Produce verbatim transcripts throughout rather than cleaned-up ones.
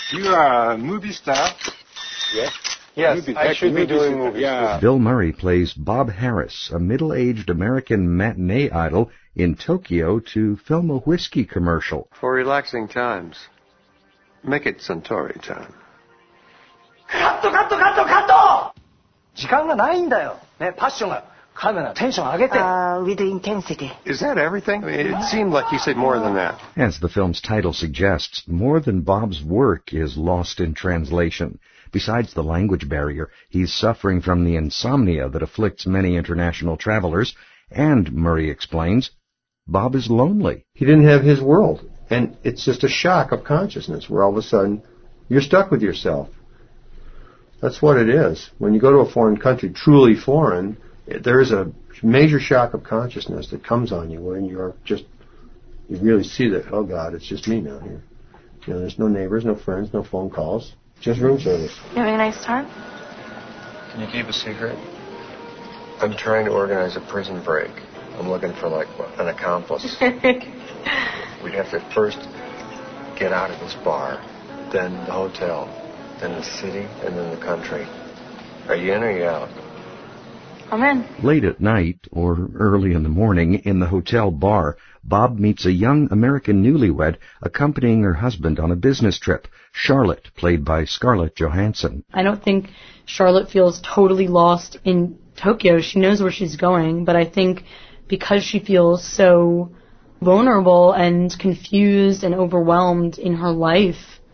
You are a movie star? Yes. Yes, movie, I should be doing movies. Yeah. Bill Murray plays Bob Harris, a middle-aged American matinee idol in Tokyo to film a whiskey commercial. For relaxing times, make it Suntory time. カットカットカットカット時間がないんだよ。ね、パッションがカメラテンション上げて。Uh, with intensity. Is that everything? I mean, it seemed like you said more than that. As the film's title suggests, more than Bob's work is lost in translation. Besides the language barrier, he's suffering from the insomnia that afflicts many international travelers, and, Murray explains, Bob is lonely. He didn't have his world, and it's just a shock of consciousness where all of a sudden you're stuck with yourself. That's what it is. When you go to a foreign country, truly foreign, there is a major shock of consciousness that comes on you when you're just, you really see that, oh God, it's just me now here. You know, there's no neighbors, no friends, no phone calls. Just room service. You having a nice time? Can you keep a secret? I'm trying to organize a prison break. I'm looking for, like, an accomplice. We'd have to first get out of this bar, then the hotel, then the city, and then the country. Are you in or are you out? I'm in. Late at night, or early in the morning, in the hotel bar, Bob meets a young American newlywed accompanying her husband on a business trip, Charlotte, played by Scarlett Johansson. I don't think Charlotte feels totally lost in Tokyo. She knows where she's going, but I think because she feels so vulnerable and confused and overwhelmed in her life,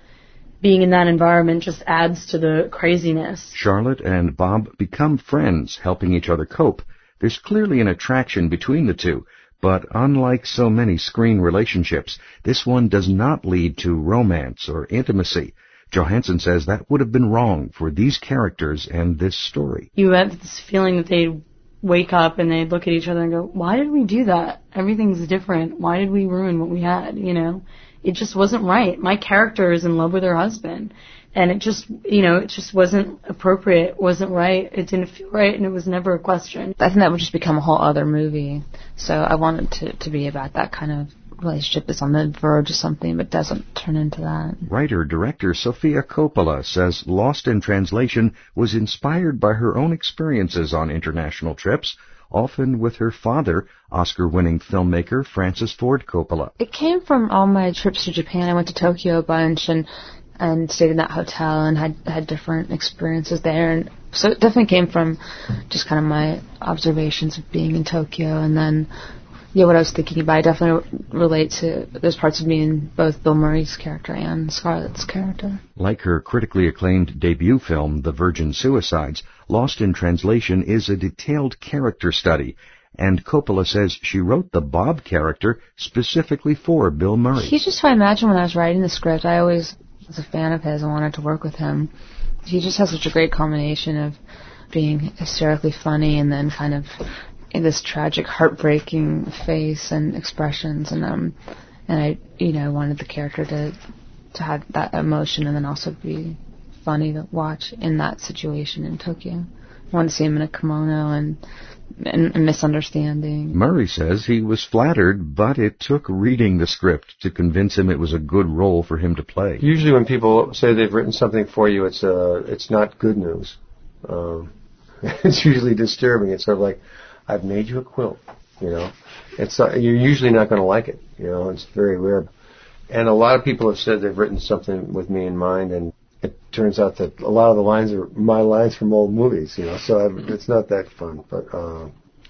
being in that environment just adds to the craziness. Charlotte and Bob become friends, helping each other cope. There's clearly an attraction between the two, but unlike so many screen relationships, this one does not lead to romance or intimacy. Johansson says that would have been wrong for these characters and this story. You have this feeling that they'd wake up and they'd look at each other and go, why did we do that? Everything's different. Why did we ruin what we had, you know? It just wasn't right. My character is in love with her husband. And it just, you know, it just wasn't appropriate. It wasn't right. It didn't feel right, and it was never a question. I think that would just become a whole other movie. So I want it to, to be about that kind of relationship that's on the verge of something, but doesn't turn into that. Writer-director Sofia Coppola says Lost in Translation was inspired by her own experiences on international trips, often with her father, Oscar-winning filmmaker Francis Ford Coppola. It came from all my trips to Japan. I went to Tokyo a bunch and and stayed in that hotel and had had different experiences there. And so it definitely came from just kind of my observations of being in Tokyo. And then, yeah, what I was thinking about, I definitely relate to, there's parts of me in both Bill Murray's character and Scarlett's character. Like her critically acclaimed debut film, The Virgin Suicides, Lost in Translation is a detailed character study, and Coppola says she wrote the Bob character specifically for Bill Murray. He's just who I imagine when I was writing the script. I always was a fan of his and wanted to work with him. He just has such a great combination of being hysterically funny and then kind of in this tragic, heartbreaking face and expressions, and um, and I, you know, wanted the character to to have that emotion and then also be funny to watch in that situation in Tokyo. I wanted to see him in a kimono and, and a misunderstanding. Murray says he was flattered, but it took reading the script to convince him it was a good role for him to play. Usually when people say they've written something for you, it's uh, it's not good news. Um, it's usually disturbing. It's sort of like, I've made you a quilt, you know. It's uh, you're usually not going to like it, you know. It's very rare. And a lot of people have said they've written something with me in mind, and it turns out that a lot of the lines are my lines from old movies, you know. So I've, it's not that fun. But uh,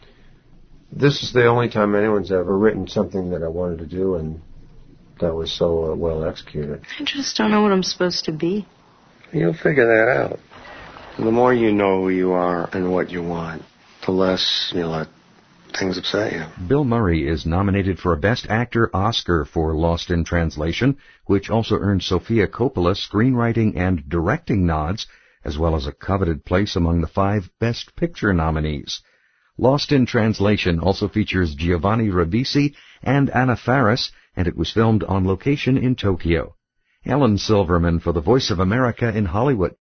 this is the only time anyone's ever written something that I wanted to do, and that was so uh, well executed. I just don't know what I'm supposed to be. You'll figure that out. The more you know who you are and what you want, the less you let things upset you. Bill Murray is nominated for a Best Actor Oscar for Lost in Translation, which also earned Sofia Coppola screenwriting and directing nods, as well as a coveted place among the five Best Picture nominees. Lost in Translation also features Giovanni Ribisi and Anna Faris, and it was filmed on location in Tokyo. Alan Silverman for the Voice of America in Hollywood.